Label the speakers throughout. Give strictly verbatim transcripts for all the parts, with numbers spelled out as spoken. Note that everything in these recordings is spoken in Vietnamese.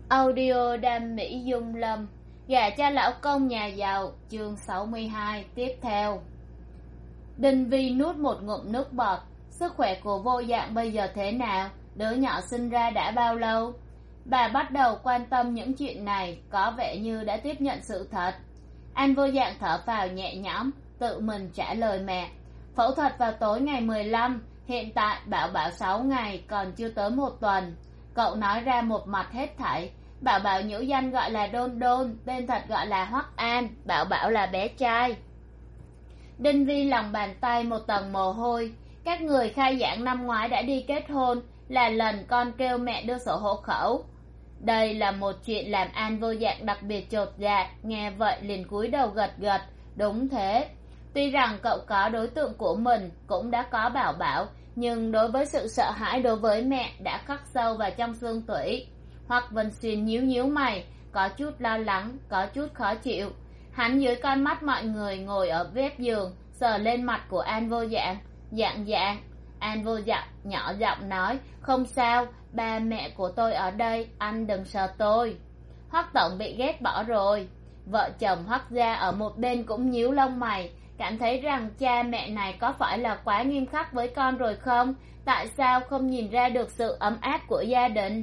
Speaker 1: Audio Đam Mỹ Dung Lâm, gả cho lão công nhà giàu, chương sáu mươi hai tiếp theo. Đinh Vi nuốt một ngụm nước bọt. Sức khỏe của Vô Dạng bây giờ thế nào? Đứa nhỏ sinh ra đã bao lâu? Bà bắt đầu quan tâm những chuyện này, có vẻ như đã tiếp nhận sự thật. Anh Vô Dạng thở phào nhẹ nhõm, tự mình trả lời mẹ. Phẫu thuật vào tối ngày mười lăm, hiện tại Bảo Bảo sáu ngày, còn chưa tới một tuần. Cậu nói ra một mặt hết thảy. Bảo Bảo nhũ danh gọi là Đôn Đôn, tên thật gọi là Hoắc An. Bảo Bảo là bé trai. Đinh Vi lòng bàn tay một tầng mồ hôi. Các người khai giảng năm ngoái đã đi kết hôn, là lần con kêu mẹ đưa sổ hộ khẩu. Đây là một chuyện làm An Vô Dạng đặc biệt chột dạ. Nghe vậy liền cúi đầu gật gật. Đúng thế. Tuy rằng cậu có đối tượng của mình, cũng đã có Bảo Bảo, nhưng đối với sự sợ hãi đối với mẹ đã khắc sâu vào trong xương tủy. Hoắc Vân Xuyên nhíu nhíu mày, có chút lo lắng, có chút khó chịu. Hắn dưới con mắt mọi người ngồi ở mép giường, sờ lên mặt của An Vô Dạng. Dạng dạng. An Vô Dạng nhỏ giọng nói, không sao, ba mẹ của tôi ở đây, anh đừng sợ tôi. Hoắc tổng bị ghét bỏ rồi. Vợ chồng Hoắc gia ở một bên cũng nhíu lông mày, cảm thấy rằng cha mẹ này có phải là quá nghiêm khắc với con rồi không? Tại sao không nhìn ra được sự ấm áp của gia đình?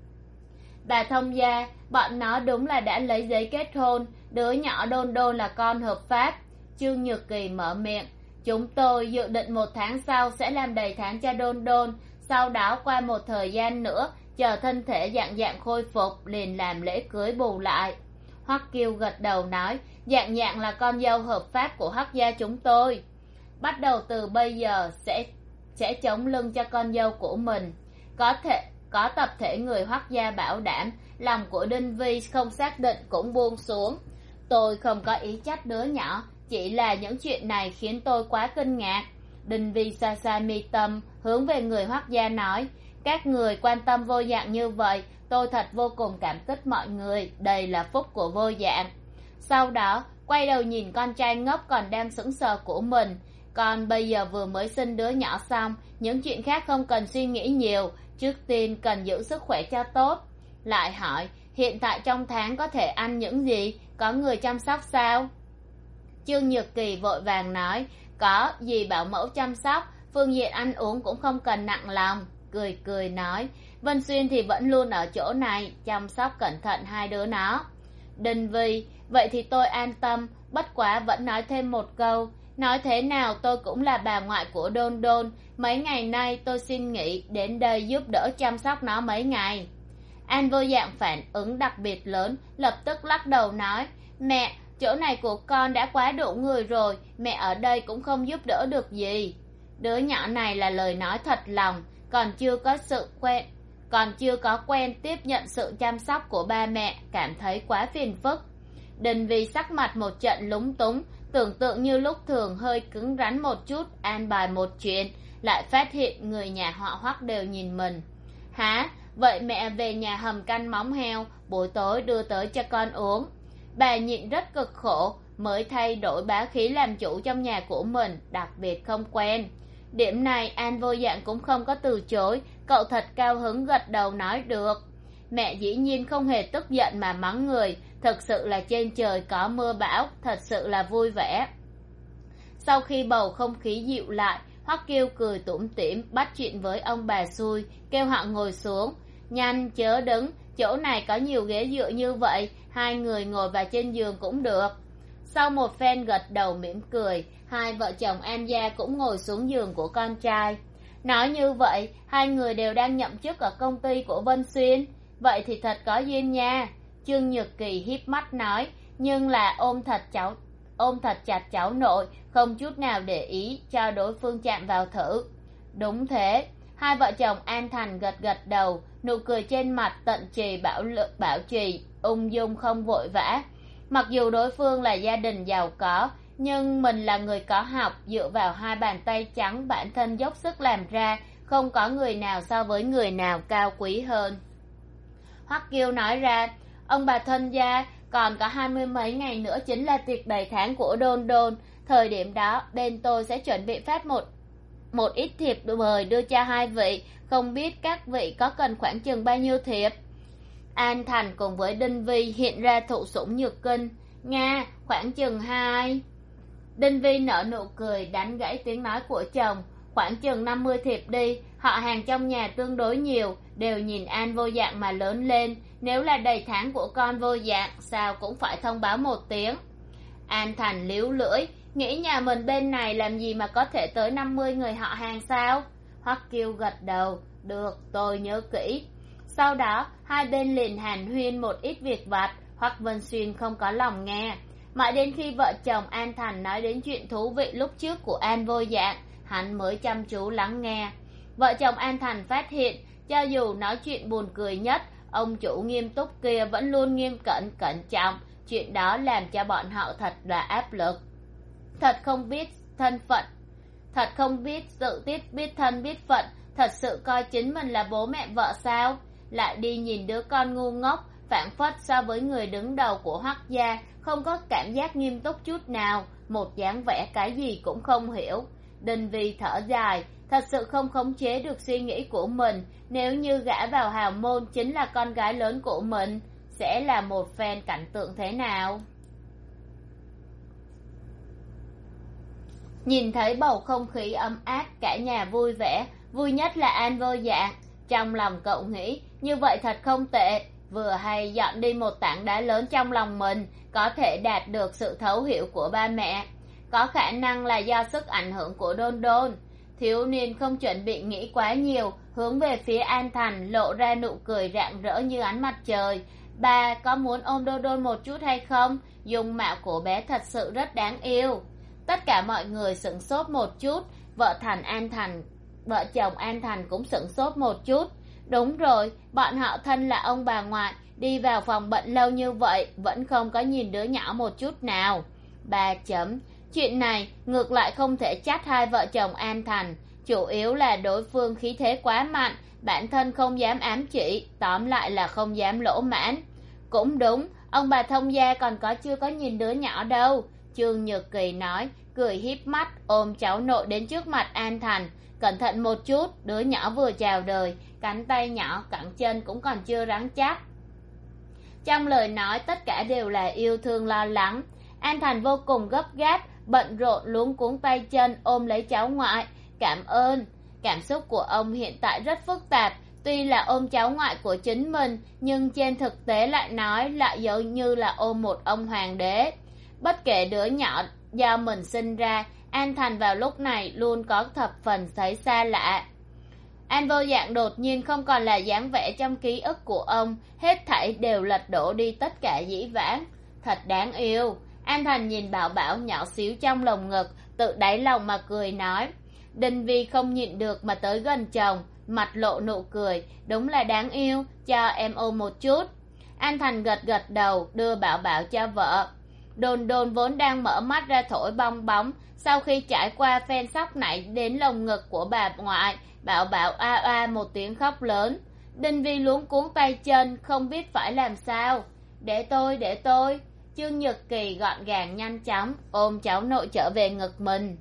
Speaker 1: Bà thông gia, bọn nó đúng là đã lấy giấy kết hôn, đứa nhỏ Đôn Đôn là con hợp pháp. Trương Nhược Kỳ mở miệng, chúng tôi dự định một tháng sau sẽ làm đầy tháng cho Đôn Đôn, sau đó qua một thời gian nữa, chờ thân thể dạng dạng khôi phục, liền làm lễ cưới bù lại. Hoắc Kiêu gật đầu nói, dạng dạng là con dâu hợp pháp của Hoắc gia chúng tôi. Bắt đầu từ bây giờ sẽ sẽ chống lưng cho con dâu của mình. Có thể có tập thể người Hoắc gia bảo đảm, lòng của Đinh Vi không xác định cũng buông xuống. Tôi không có ý trách đứa nhỏ, chỉ là những chuyện này khiến tôi quá kinh ngạc. Đinh Vi xa xa mi tâm, hướng về người Hoắc gia nói, các người quan tâm Vô Dạng như vậy, tôi thật vô cùng cảm kích mọi người, đây là phúc của Vô Dạng. Sau đó quay đầu nhìn con trai ngốc còn đang sững sờ của mình. Con bây giờ vừa mới sinh đứa nhỏ xong, những chuyện khác không cần suy nghĩ nhiều, trước tiên cần giữ sức khỏe cho tốt. Lại hỏi, hiện tại trong tháng có thể ăn những gì, có người chăm sóc sao? Trương Nhược Kỳ vội vàng nói, có, dì bảo mẫu chăm sóc, phương diện ăn uống cũng không cần nặng lòng. Cười cười nói, Vân Xuyên thì vẫn luôn ở chỗ này, chăm sóc cẩn thận hai đứa nó. Đinh Vi, vậy thì tôi an tâm, bất quá vẫn nói thêm một câu, nói thế nào tôi cũng là bà ngoại của Đôn Đôn, mấy ngày nay tôi xin nghỉ đến đây giúp đỡ chăm sóc nó mấy ngày. An Vô Dạng phản ứng đặc biệt lớn, lập tức lắc đầu nói, mẹ, chỗ này của con đã quá đủ người rồi, mẹ ở đây cũng không giúp đỡ được gì. Đứa nhỏ này là lời nói thật lòng, còn chưa có sự quen còn chưa có quen tiếp nhận sự chăm sóc của ba mẹ, cảm thấy quá phiền phức. Đinh Vi sắc mặt một trận lúng túng, tưởng tượng như lúc thường hơi cứng rắn một chút, an bài một chuyện, lại phát hiện người nhà họ Hoắc đều nhìn mình. Hả, vậy mẹ về nhà hầm canh móng heo, buổi tối đưa tới cho con uống. Bà nhịn rất cực khổ, mới thay đổi bá khí làm chủ trong nhà của mình, đặc biệt không quen. Điểm này An Vô Dạng cũng không có từ chối, cậu thật cao hứng gật đầu nói được. Mẹ dĩ nhiên không hề tức giận mà mắng người, thật sự là trên trời có mưa bão, thật sự là vui vẻ. Sau khi bầu không khí dịu lại, Hoắc Kiêu cười tủm tỉm bắt chuyện với ông bà xui, kêu họ ngồi xuống. Nhanh chớ đứng, chỗ này có nhiều ghế dựa như vậy, hai người ngồi vào trên giường cũng được. Sau một phen gật đầu mỉm cười, hai vợ chồng An gia cũng ngồi xuống giường của con trai. Nói như vậy, hai người đều đang nhậm chức ở công ty của Vân Xuyên, vậy thì thật có duyên nha. Trương Nhược Kỳ híp mắt nói, nhưng là ôm thật cháu ôm thật chặt cháu nội, không chút nào để ý cho đối phương chạm vào thử. Đúng thế. Hai vợ chồng An Thành gật gật đầu, nụ cười trên mặt tận trì bảo lực bảo trì, ung dung không vội vã. Mặc dù đối phương là gia đình giàu có, nhưng mình là người có học, dựa vào hai bàn tay trắng bản thân dốc sức làm ra, không có người nào so với người nào cao quý hơn. Hoắc Kiêu nói ra, ông bà thân gia, còn có hai mươi mấy ngày nữa chính là tiệc đầy tháng của Đôn Đôn, thời điểm đó bên tôi sẽ chuẩn bị phát một một ít thiệp mời đưa cho hai vị, không biết các vị có cần khoảng chừng bao nhiêu thiệp? An Thành cùng với Đinh Vi hiện ra thụ sủng nhược kinh. Nga, khoảng chừng hai. Đinh Vi nở nụ cười đánh gãy tiếng nói của chồng. Khoảng chừng năm mươi thiệp đi, họ hàng trong nhà tương đối nhiều, đều nhìn An Vô Dạng mà lớn lên. Nếu là đầy tháng của con Vô Dạng, sao cũng phải thông báo một tiếng. An Thành líu lưỡi, nghĩ nhà mình bên này làm gì mà có thể tới năm mươi người họ hàng sao? Hoắc Kiêu gật đầu, được, tôi nhớ kỹ. Sau đó, hai bên liền hàn huyên một ít việc vặt, Hoắc Vân Xuyên không có lòng nghe. Mãi đến khi vợ chồng An Thành nói đến chuyện thú vị lúc trước của An Vô Dạng, hắn mới chăm chú lắng nghe. Vợ chồng An Thành phát hiện, cho dù nói chuyện buồn cười nhất, ông chủ nghiêm túc kia vẫn luôn nghiêm cẩn cẩn trọng. Chuyện đó làm cho bọn họ thật là áp lực. Thật không biết thân phận, thật không biết tự tiết biết thân biết phận, thật sự coi chính mình là bố mẹ vợ sao? Lại đi nhìn đứa con ngu ngốc, phảng phất so với người đứng đầu của Hoắc gia, không có cảm giác nghiêm túc chút nào, một dáng vẻ cái gì cũng không hiểu. Đinh Vi thở dài, thật sự không khống chế được suy nghĩ của mình. Nếu như gả vào hào môn chính là con gái lớn của mình, sẽ là một phen cảnh tượng thế nào? Nhìn thấy bầu không khí ấm áp, cả nhà vui vẻ, vui nhất là An Vô Dạng. Trong lòng cậu nghĩ, như vậy thật không tệ, vừa hay dọn đi một tảng đá lớn trong lòng mình, có thể đạt được sự thấu hiểu của ba mẹ. Có khả năng là do sức ảnh hưởng của Đôn Đôn. Thiếu niên không chuẩn bị nghĩ quá nhiều, hướng về phía An Thành lộ ra nụ cười rạng rỡ như ánh mặt trời. Ba có muốn ôm Đôn Đôn một chút hay không? Dung mạo của bé thật sự rất đáng yêu. Tất cả mọi người sửng sốt một chút, vợ Thành An Thành, vợ chồng An Thành cũng sửng sốt một chút. Đúng rồi, bọn họ thân là ông bà ngoại, đi vào phòng bệnh lâu như vậy, vẫn không có nhìn đứa nhỏ một chút nào. Ba chấm. Chuyện này ngược lại không thể trách hai vợ chồng An Thành, chủ yếu là đối phương khí thế quá mạnh, bản thân không dám ám chỉ, tóm lại là không dám lỗ mãn. Cũng đúng, ông bà thông gia còn có chưa có nhìn đứa nhỏ đâu. Trương Nhược Kỳ nói, cười híp mắt ôm cháu nội đến trước mặt An Thành. Cẩn thận một chút, đứa nhỏ vừa chào đời, cánh tay nhỏ cẳng chân cũng còn chưa rắn chắc. Trong lời nói tất cả đều là yêu thương lo lắng. An Thành vô cùng gấp gáp, bận rộn luống cuống tay chân ôm lấy cháu ngoại. Cảm ơn. Cảm xúc của ông hiện tại rất phức tạp, tuy là ôm cháu ngoại của chính mình, nhưng trên thực tế lại nói lại giống như là ôm một ông hoàng đế. Bất kể đứa nhỏ do mình sinh ra, An Thành vào lúc này luôn có thập phần thấy xa lạ. An Vô Dạng đột nhiên không còn là dáng vẻ trong ký ức của ông, hết thảy đều lật đổ đi tất cả dĩ vãng. Thật đáng yêu. An Thành nhìn Bảo Bảo nhỏ xíu trong lồng ngực, tự đáy lòng mà cười nói. Đinh Vi không nhịn được mà tới gần chồng, mặt lộ nụ cười, đúng là đáng yêu, cho em ôm một chút. An Thành gật gật đầu, đưa Bảo Bảo cho vợ. Đồn Đồn vốn đang mở mắt ra thổi bong bóng, sau khi trải qua phen sóc nảy đến lồng ngực của bà ngoại, Bảo Bảo a a một tiếng khóc lớn. Đinh Vi luống cuống tay chân, không biết phải làm sao. Để tôi, để tôi. Trương Nhật Kỳ gọn gàng nhanh chóng ôm cháu nội trở về ngực mình.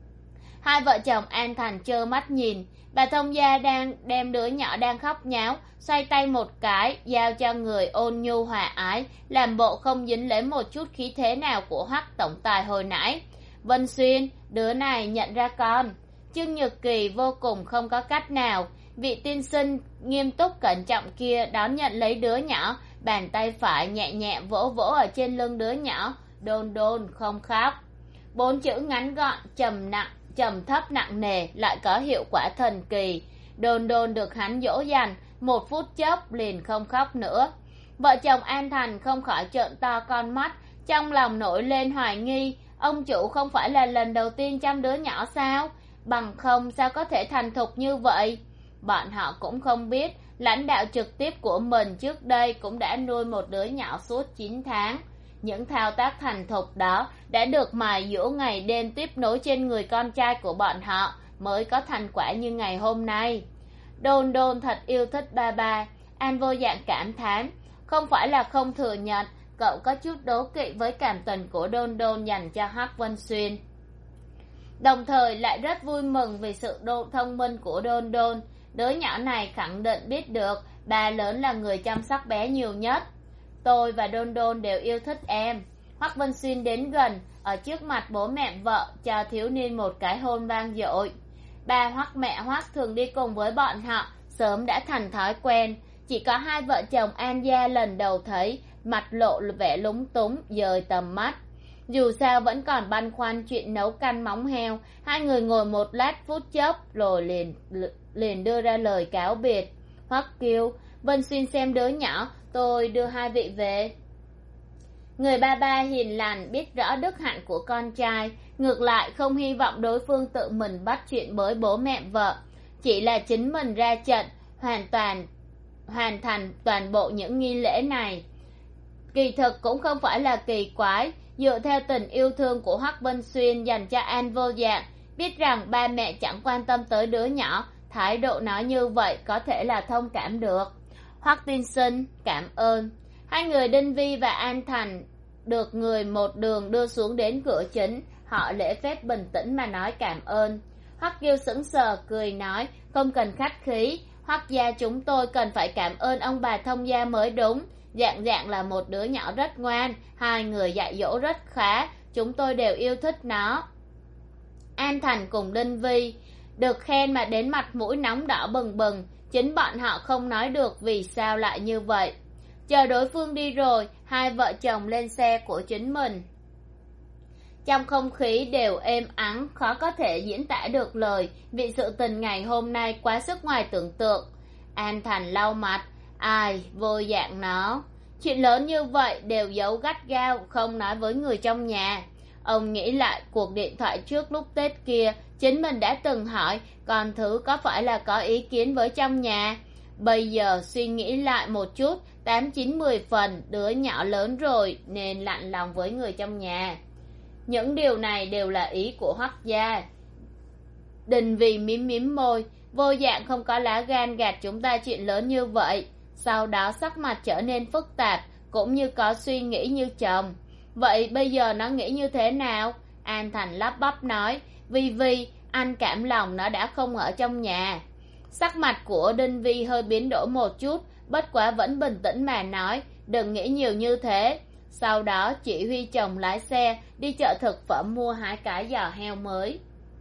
Speaker 1: Hai vợ chồng An Thành trơ mắt nhìn. Bà thông gia đang đem đứa nhỏ đang khóc nháo, xoay tay một cái giao cho người ôn nhu hòa ái, làm bộ không dính lấy một chút khí thế nào của Hoắc tổng tài hồi nãy. Vân Xuyên, đứa này nhận ra con. Trương Nhật Kỳ vô cùng không có cách nào. Vị tiên sinh nghiêm túc cẩn trọng kia đón nhận lấy đứa nhỏ, bàn tay phải nhẹ nhẹ vỗ vỗ ở trên lưng đứa nhỏ. Đôn Đôn không khóc. Bốn chữ ngắn gọn, trầm nặng, trầm thấp nặng nề lại có hiệu quả thần kỳ. Đôn Đôn được hắn dỗ dành, một phút chốc liền không khóc nữa. Vợ chồng An Thành không khỏi trợn to con mắt, trong lòng nổi lên hoài nghi, ông chủ không phải là lần đầu tiên chăm đứa nhỏ sao? Bằng không sao có thể thành thục như vậy? Bọn họ cũng không biết, lãnh đạo trực tiếp của mình trước đây cũng đã nuôi một đứa nhỏ suốt chín tháng. Những thao tác thành thục đó đã được mài dũa ngày đêm tiếp nối trên người con trai của bọn họ, mới có thành quả như ngày hôm nay. Đôn Đôn thật yêu thích ba ba. An Vô Dạng cảm thán, không phải là không thừa nhận, cậu có chút đố kỵ với cảm tình của Đôn Đôn dành cho Hắc Vân Xuyên. Đồng thời lại rất vui mừng vì sự đô thông minh của Đôn Đôn. Đứa nhỏ này khẳng định biết được Ba lớn là người chăm sóc bé nhiều nhất. Tôi và Đôn Đôn đều yêu thích em. Hoắc Vân Xuyên đến gần, ở trước mặt bố mẹ vợ cho thiếu niên một cái hôn vang dội. Ba Hoắc mẹ Hoắc thường đi cùng với bọn họ, sớm đã thành thói quen. Chỉ có hai vợ chồng An Gia lần đầu thấy, mặt lộ vẻ lúng túng, dời tầm mắt. Dù sao vẫn còn băn khoăn chuyện nấu canh móng heo, hai người ngồi một lát phút chốc rồi liền liền đưa ra lời cáo biệt. Hoắc kêu, Vân Xuyên xem đứa nhỏ, tôi đưa hai vị về. Người ba ba hiền lành biết rõ đức hạnh của con trai, ngược lại không hy vọng đối phương tự mình bắt chuyện với bố mẹ vợ, chỉ là chính mình ra trận, hoàn toàn hoàn thành toàn bộ những nghi lễ này. Kỳ thực cũng không phải là kỳ quái, dựa theo tình yêu thương của Hoắc Vân Xuyên dành cho An Vô Dạng, biết rằng ba mẹ chẳng quan tâm tới đứa nhỏ, thái độ nói như vậy có thể là thông cảm được. Hoắc tiên sinh, cảm ơn. Hai người Đinh Vi và An Thành được người một đường đưa xuống đến cửa chính, họ lễ phép bình tĩnh mà nói cảm ơn. Hoắc Kiêu sững sờ cười nói, không cần khách khí, Hoắc gia chúng tôi cần phải cảm ơn ông bà thông gia mới đúng. Dạng Dạng là một đứa nhỏ rất ngoan, hai người dạy dỗ rất khá, chúng tôi đều yêu thích nó. An Thành cùng Đinh Vi được khen mà đến mặt mũi nóng đỏ bừng bừng, chính bọn họ không nói được vì sao lại như vậy. Chờ đối phương đi rồi, hai vợ chồng lên xe của chính mình. Trong không khí đều êm ắng, khó có thể diễn tả được lời, vì sự tình ngày hôm nay quá sức ngoài tưởng tượng. An Thành lau mặt, ai, Vô Dạng nó. Chuyện lớn như vậy đều giấu gắt gao, không nói với người trong nhà. Ông nghĩ lại cuộc điện thoại trước lúc Tết kia, chính mình đã từng hỏi, con thứ có phải là có ý kiến với trong nhà? Bây giờ suy nghĩ lại một chút, tám chín mười phần, đứa nhỏ lớn rồi nên lạnh lòng với người trong nhà. Những điều này đều là ý của Hoắc gia. Đình Vì mím mím môi, Vô Dạng không có lá gan gạt chúng ta chuyện lớn như vậy. Sau đó sắc mặt trở nên phức tạp, cũng như có suy nghĩ như chồng. Vậy bây giờ nó nghĩ như thế nào? An Thành lắp bắp nói, Vi Vi, anh cảm lòng nó đã không ở trong nhà. Sắc mặt của Đinh Vi hơi biến đổi một chút, bất quá vẫn bình tĩnh mà nói, đừng nghĩ nhiều như thế. Sau đó chỉ huy chồng lái xe đi chợ thực phẩm mua hai cái giò heo mới.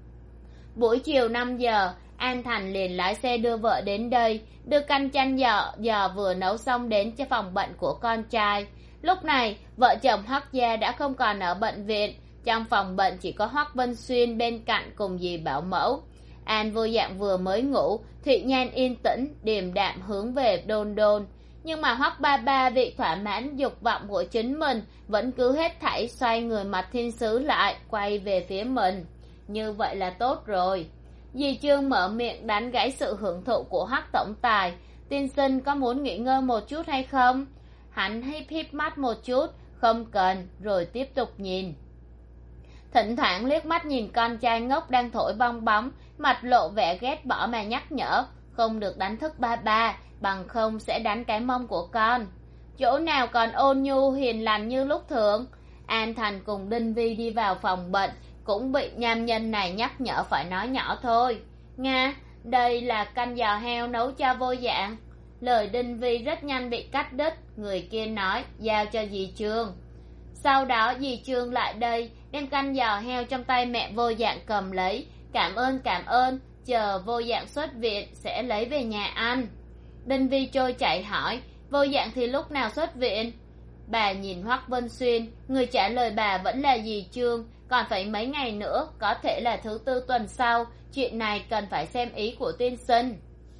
Speaker 1: Buổi chiều năm giờ, An Thành liền lái xe đưa vợ đến đây, đưa canh chanh giò, giò vừa nấu xong đến cho phòng bệnh của con trai. Lúc này, vợ chồng Hoắc gia đã không còn ở bệnh viện, trong phòng bệnh chỉ có Hoắc Vân Xuyên bên cạnh cùng dì bảo mẫu. An Vô Dạng vừa mới ngủ, Thụy Nhan yên tĩnh, điềm đạm hướng về Đôn Đôn. Nhưng mà Hoắc ba ba vì thỏa mãn dục vọng của chính mình, vẫn cứ hết thảy xoay người mặt thiên sứ lại, quay về phía mình. Như vậy là tốt rồi. Dì Trương mở miệng đánh gãy sự hưởng thụ của Hoắc tổng tài. Tiên sinh có muốn nghỉ ngơi một chút hay không? Hắn híp híp mắt một chút, không cần, rồi tiếp tục nhìn. Thỉnh thoảng liếc mắt nhìn con trai ngốc đang thổi bong bóng, mặt lộ vẻ ghét bỏ mà nhắc nhở, không được đánh thức ba ba, bằng không sẽ đánh cái mông của con. Chỗ nào còn ôn nhu hiền lành như lúc thường. An Thành cùng Đinh Vi đi vào phòng bệnh, cũng bị nam nhân này nhắc nhở phải nói nhỏ thôi. Nga, đây là canh giò heo nấu cho Vô Dạng. Lời Đinh Vi rất nhanh bị cắt đứt, người kia nói, giao cho dì Trương. Sau đó dì Trương lại đây, đem canh giò heo trong tay mẹ Vô Dạng cầm lấy. Cảm ơn cảm ơn, chờ Vô Dạng xuất viện sẽ lấy về nhà ăn. Đinh Vi trôi chảy hỏi, Vô Dạng thì lúc nào xuất viện? Bà nhìn Hoắc Vân Xuyên, người trả lời bà vẫn là dì Trương, còn phải mấy ngày nữa, có thể là thứ tư tuần sau, chuyện này cần phải xem ý của tiên sinh.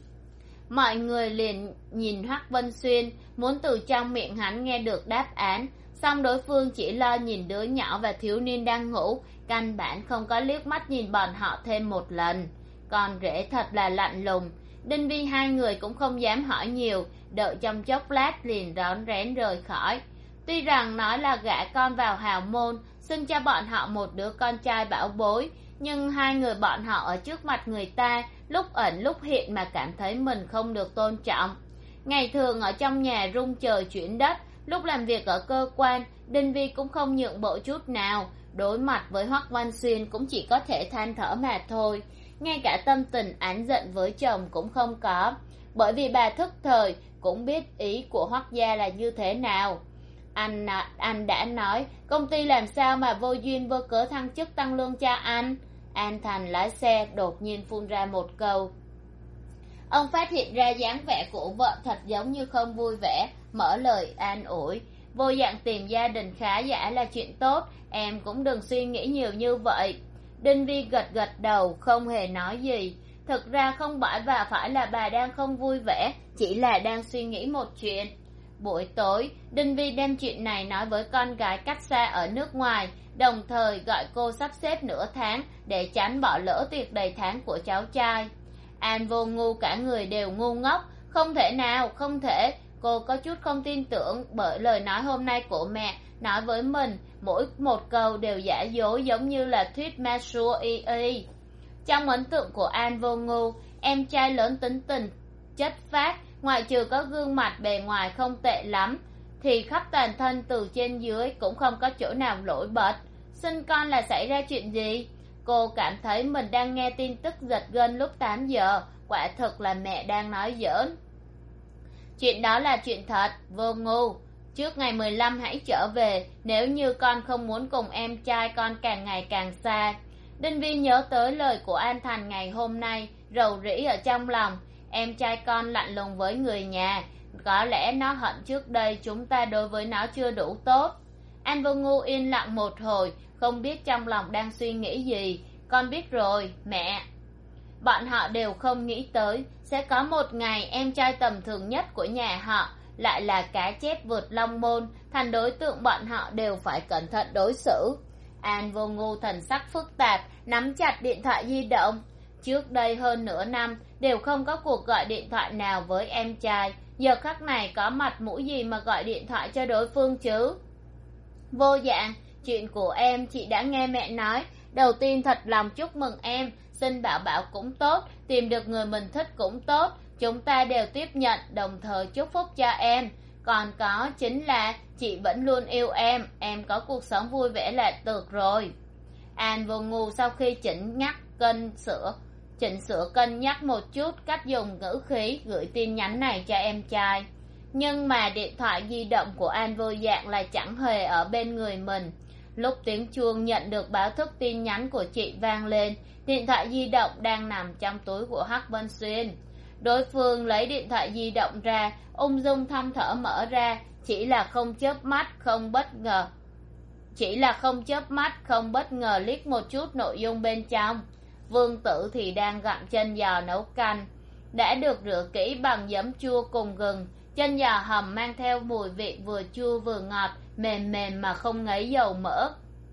Speaker 1: Mọi người liền nhìn Hoắc Vân Xuyên, muốn từ trong miệng hắn nghe được đáp án, song đối phương chỉ lo nhìn đứa nhỏ và thiếu niên đang ngủ, căn bản không có liếc mắt nhìn bọn họ thêm một lần. Con rể thật là lạnh lùng. Đinh Vi hai người cũng không dám hỏi nhiều, đợi trong chốc lát liền rón rén rời khỏi. Tuy rằng nói là gả con vào hào môn, xưng cho bọn họ một đứa con trai bảo bối, nhưng hai người bọn họ ở trước mặt người ta, lúc ẩn lúc hiện mà cảm thấy mình không được tôn trọng. Ngày thường ở trong nhà rung trời chuyển đất, lúc làm việc ở cơ quan, Đinh Vi cũng không nhượng bộ chút nào, đối mặt với Hoắc Văn Xuyên cũng chỉ có thể than thở mà thôi, ngay cả tâm tình oán giận với chồng cũng không có, bởi vì bà thức thời cũng biết ý của Hoắc gia là như thế nào. Anh anh đã nói công ty làm sao mà vô duyên vô cớ thăng chức tăng lương cho anh. An Thành lái xe đột nhiên phun ra một câu. Ông phát hiện ra dáng vẻ của vợ thật giống như không vui vẻ, mở lời an ủi. Vô Dạng tìm gia đình khá giả là chuyện tốt, em cũng đừng suy nghĩ nhiều như vậy. Đinh Vi gật gật đầu, không hề nói gì. Thực ra không phải và phải là bà đang không vui vẻ, chỉ là đang suy nghĩ một chuyện. Buổi tối, Đinh Vi đem chuyện này nói với con gái cách xa ở nước ngoài, đồng thời gọi cô sắp xếp nửa tháng để tránh bỏ lỡ tiệc đầy tháng của cháu trai. An Vô Ngu cả người đều ngu ngốc. Không thể nào, không thể. Cô có chút không tin tưởng bởi lời nói hôm nay của mẹ nói với mình, mỗi một câu đều giả dối giống như là thuyết ma xua y y. Trong ấn tượng của An Vô Ngu, em trai lớn tính tình, chất phác, ngoại trừ có gương mặt bề ngoài không tệ lắm, thì khắp toàn thân từ trên dưới cũng không có chỗ nào nổi bật. Sinh con là xảy ra chuyện gì? Cô cảm thấy mình đang nghe tin tức giật gân lúc tám giờ, quả thực là mẹ đang nói giỡn. Chuyện đó là chuyện thật, Vô Ngu. Trước ngày mười lăm hãy trở về, nếu như con không muốn cùng em trai con càng ngày càng xa. Đinh Vi nhớ tới lời của An Thành ngày hôm nay, rầu rĩ ở trong lòng. Em trai con lạnh lùng với người nhà, có lẽ nó hận trước đây chúng ta đối với nó chưa đủ tốt. An Vô Ngu yên lặng một hồi, không biết trong lòng đang suy nghĩ gì. Con biết rồi, mẹ. Bọn họ đều không nghĩ tới sẽ có một ngày em trai tầm thường nhất của nhà họ lại là cá chép vượt long môn, thành đối tượng bọn họ đều phải cẩn thận đối xử. An Vô Ngu thần sắc phức tạp, nắm chặt điện thoại di động. Trước đây hơn nửa năm đều không có cuộc gọi điện thoại nào với em trai, giờ khắc này có mặt mũi gì mà gọi điện thoại cho đối phương chứ? Vô Dạng, chuyện của em chị đã nghe mẹ nói. Đầu tiên thật lòng chúc mừng em, sinh Bảo Bảo cũng tốt, tìm được người mình thích cũng tốt, chúng ta đều tiếp nhận, đồng thời chúc phúc cho em. Còn có chính là chị vẫn luôn yêu em, em có cuộc sống vui vẻ là được rồi. An Vô Ngu sau khi chỉnh nhắc cân sửa chỉnh sửa cân nhắc một chút cách dùng ngữ khí gửi tin nhắn này cho em trai. Nhưng mà điện thoại di động của An Vô Dạng lại chẳng hề ở bên người mình. Lúc tiếng chuông nhận được báo thức tin nhắn của chị vang lên, điện thoại di động đang nằm trong túi của Hắc Vân Xuyên. Đối phương lấy điện thoại di động ra, ung dung thong thả mở ra, chỉ là không chớp mắt, không bất ngờ. Chỉ là không chớp mắt, không bất ngờ liếc một chút nội dung bên trong. Vương Tử thì đang gặm chân giò nấu canh, đã được rửa kỹ bằng giấm chua cùng gừng. Chân giò hầm mang theo mùi vị vừa chua vừa ngọt, mềm mềm mà không ngấy dầu mỡ.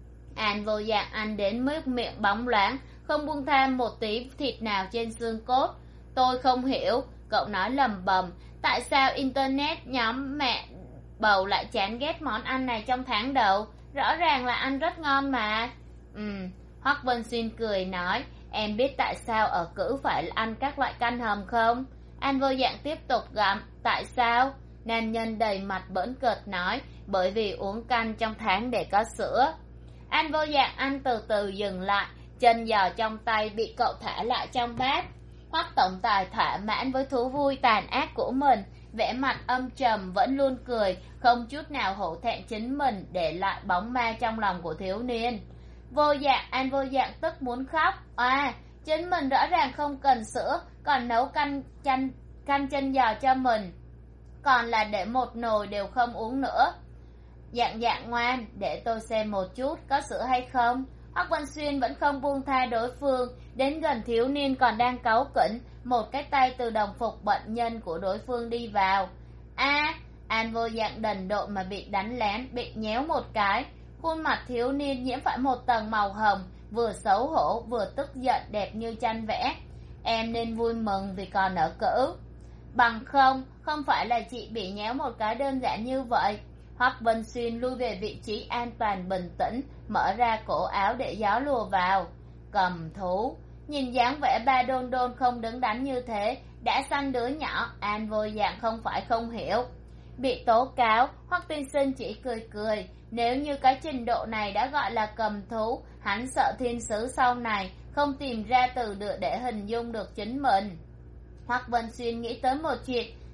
Speaker 1: An Vô Dạng ăn đến mức miệng bóng loáng, không buông tha một tí thịt nào trên xương cốt. Tôi không hiểu, cậu nói lầm bầm, tại sao internet nhóm mẹ bầu lại chán ghét món ăn này trong tháng đầu? Rõ ràng là ăn rất ngon mà. Ừm, Hoắc Vân Xuyên cười nói, em biết tại sao ở cữ phải ăn các loại canh hầm không? An Vô Dạng tiếp tục gặm, tại sao? Nam nhân đầy mặt bỡn cợt nói, bởi vì uống canh trong tháng để có sữa. An Vô Dạng ăn từ từ dừng lại, chân giò trong tay bị cậu thả lại trong bát. Hoắc tổng tài thỏa mãn với thú vui tàn ác của mình, vẻ mặt âm trầm vẫn luôn cười, không chút nào hổ thẹn chính mình để lại bóng ma trong lòng của thiếu niên. Vô Dạng, An Vô Dạng tức muốn khóc. À, chính mình rõ ràng không cần sữa, còn nấu canh chanh canh chân giò cho mình, còn là để một nồi đều không uống nữa. Dạng Dạng ngoan, để tôi xem một chút có sữa hay không. Hoắc Văn Xuyên vẫn không buông tha đối phương, đến gần thiếu niên còn đang cáu kỉnh, một cái tay từ đồng phục bệnh nhân của đối phương đi vào. A, An Vô Dạng đần độn mà bị đánh lén, bị nhéo một cái. Khuôn mặt thiếu niên nhiễm phải một tầng màu hồng, vừa xấu hổ vừa tức giận, đẹp như tranh vẽ. Em nên vui mừng vì còn ở cữ. Bằng không, không phải là chị bị nhéo một cái đơn giản như vậy. Hoắc Vân Xuyên lui về vị trí an toàn bình tĩnh, mở ra cổ áo để gió lùa vào. Cầm thú, nhìn dáng vẻ ba đôn đôn không đứng đắn như thế, đã sanh đứa nhỏ, An Vô Dạng không phải không hiểu. Bị tố cáo, Hoắc tiên sinh chỉ cười cười, nếu như cái trình độ này đã gọi là cầm thú, hắn sợ thiên sứ sau này không tìm ra từ được để hình dung được chính mình. Hoắc Vân Xuyên nghĩ tới một chuyện,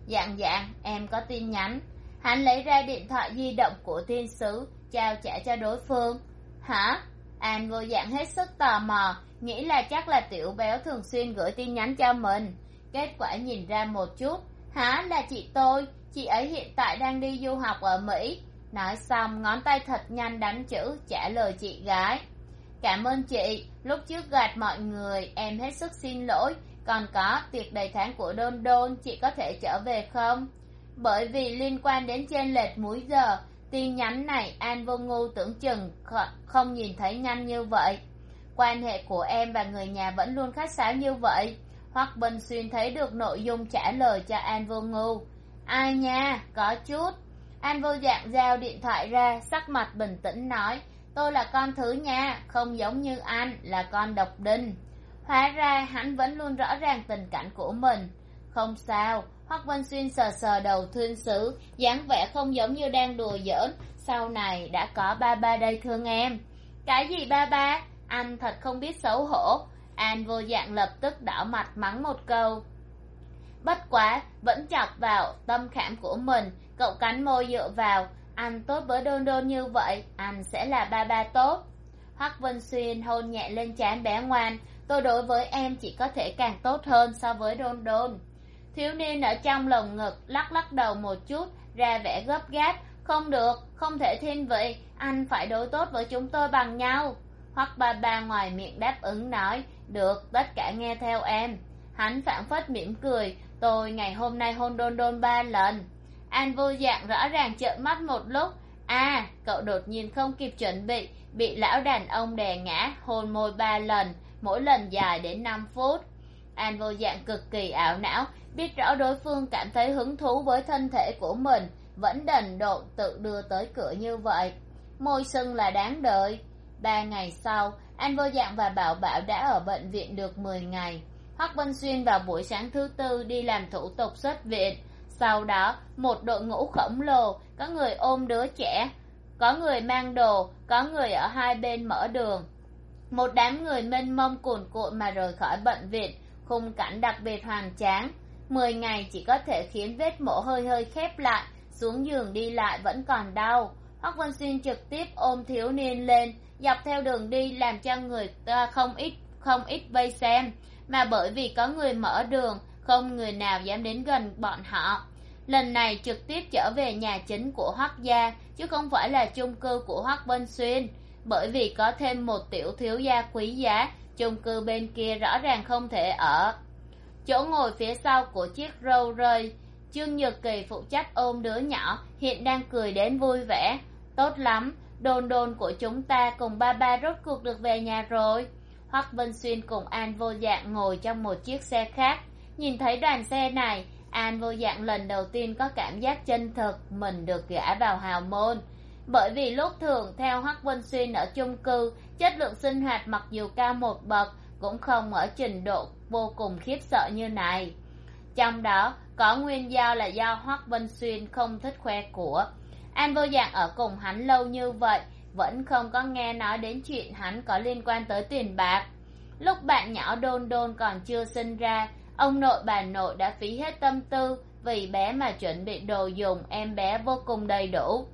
Speaker 1: Dạng dạng, em có tin nhắn. Hắn lấy ra điện thoại di động của thiên sứ, trao trả cho đối phương. Hả? An vô dạng hết sức tò mò, nghĩ là chắc là tiểu béo thường xuyên gửi tin nhắn cho mình. Kết quả nhìn ra một chút. Hả, là chị tôi, chị ấy hiện tại đang đi du học ở Mỹ. Nói xong ngón tay thật nhanh đánh chữ trả lời chị gái. Cảm ơn chị, lúc trước gạt mọi người, em hết sức xin lỗi. Còn có tiệc đầy tháng của Đôn Đôn, chị có thể trở về không? Bởi vì liên quan đến chênh lệch múi giờ, tin nhắn này An Vô Ngu tưởng chừng không nhìn thấy nhanh như vậy. Quan hệ của em và người nhà vẫn luôn khách sáo như vậy. Hoắc Bình Xuyên thấy được nội dung trả lời cho An Vô Ngu. Ai nha, có chút. An Vô Dạng giao điện thoại ra, sắc mặt bình tĩnh nói, tôi là con thứ nha, không giống như anh, là con độc đinh. Hóa ra hắn vẫn luôn rõ ràng tình cảnh của mình. Không sao, Hoắc Vân Xuyên sờ sờ đầu thiên sứ, dáng vẻ không giống như đang đùa giỡn. Sau này đã có ba ba đây thương em. Cái gì ba ba? Anh thật không biết xấu hổ. An Vô Dạng lập tức đỏ mặt mắng một câu. Bất quá, vẫn chọc vào tâm khảm của mình, cậu cắn môi dựa vào. Anh tốt với Đôn Đôn như vậy, anh sẽ là ba ba tốt. Hoắc Vân Xuyên hôn nhẹ lên trán bé ngoan. Tôi đối với em chỉ có thể càng tốt hơn so với Đôn Đôn. Thiếu niên ở trong lồng ngực lắc lắc đầu một chút, ra vẻ gấp gáp. Không được, không thể thiên vị, anh phải đối tốt với chúng tôi bằng nhau. Hoắc ba ba ngoài miệng đáp ứng nói, được, tất cả nghe theo em. Hắn phảng phất mỉm cười, tôi ngày hôm nay hôn Đôn Đôn ba lần. An Vô Dạng rõ ràng trợn mắt một lúc. À, cậu đột nhiên không kịp chuẩn bị, bị lão đàn ông đè ngã, hôn môi ba lần, mỗi lần dài đến năm phút. An Vô Dạng cực kỳ ảo não, biết rõ đối phương cảm thấy hứng thú với thân thể của mình, vẫn đần độn tự đưa tới cửa như vậy. Môi sưng là đáng đợi. Ba ngày sau, An Vô Dạng và Bảo Bảo đã ở bệnh viện được mười ngày. Hoắc Vân Xuyên vào buổi sáng thứ tư đi làm thủ tục xuất viện. Sau đó, một đội ngũ khổng lồ, có người ôm đứa trẻ, có người mang đồ, có người ở hai bên mở đường. Một đám người mênh mông cuồn cuộn mà rời khỏi bệnh viện, khung cảnh đặc biệt hoành tráng. Mười ngày chỉ có thể khiến vết mổ hơi hơi khép lại, xuống giường đi lại vẫn còn đau. Hoắc Vân Xuyên trực tiếp ôm thiếu niên lên, dọc theo đường đi làm cho người ta không ít không ít vây xem, mà bởi vì có người mở đường, không người nào dám đến gần bọn họ. Lần này trực tiếp trở về nhà chính của Hoắc gia, chứ không phải là chung cư của Hoắc Vân Xuyên. Bởi vì có thêm một tiểu thiếu gia quý giá, chung cư bên kia rõ ràng không thể ở. Chỗ ngồi phía sau của chiếc Rolls Royce, Trương Nhược Kỳ phụ trách ôm đứa nhỏ, hiện đang cười đến vui vẻ. Tốt lắm, Đôn Đôn của chúng ta cùng ba ba rốt cuộc được về nhà rồi. Hoắc Vân Xuyên cùng An Vô Dạng ngồi trong một chiếc xe khác. Nhìn thấy đoàn xe này, An Vô Dạng lần đầu tiên có cảm giác chân thực mình được gả vào hào môn. Bởi vì lúc thường theo Hoắc Vân Xuyên ở chung cư, chất lượng sinh hoạt mặc dù cao một bậc, cũng không ở trình độ vô cùng khiếp sợ như này. Trong đó có nguyên do là do Hoắc Vân Xuyên không thích khoe của. An Vô Dạng ở cùng hắn lâu như vậy, vẫn không có nghe nói đến chuyện hắn có liên quan tới tiền bạc. Lúc bạn nhỏ Đôn Đôn còn chưa sinh ra, ông nội bà nội đã phí hết tâm tư vì bé mà chuẩn bị đồ dùng em bé vô cùng đầy đủ.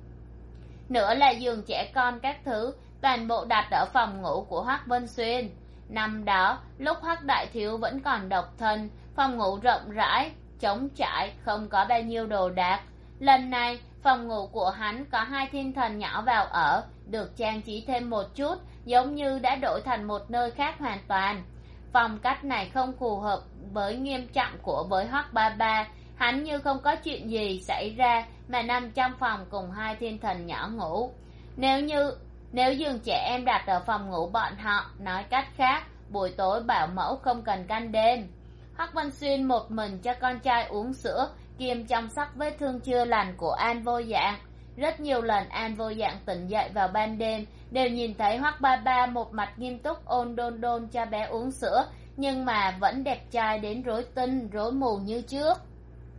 Speaker 1: Nữa là giường trẻ con các thứ, toàn bộ đặt ở phòng ngủ của Hoắc Vân Xuyên. Năm đó, lúc Hoắc Đại Thiếu vẫn còn độc thân, phòng ngủ rộng rãi, trống trải, không có bao nhiêu đồ đạc. Lần này, phòng ngủ của hắn có hai thiên thần nhỏ vào ở, được trang trí thêm một chút, giống như đã đổi thành một nơi khác hoàn toàn. Phong cách này không phù hợp với nghiêm trọng của với Hoắc ba ba, hắn như không có chuyện gì xảy ra mà nằm trong phòng cùng hai thiên thần nhỏ ngủ. Nếu như nếu giường trẻ em đặt ở phòng ngủ bọn họ, nói cách khác, buổi tối bảo mẫu không cần canh đêm. Hoắc Vân Xuyên một mình cho con trai uống sữa, kiêm chăm sóc vết thương chưa lành của An Vô Dạng. Rất nhiều lần An Vô Dạng tỉnh dậy vào ban đêm, đều nhìn thấy Hoắc ba ba một mặt nghiêm túc ôn Đôn Đôn cho bé uống sữa, nhưng mà vẫn đẹp trai đến rối tinh rối mù như trước.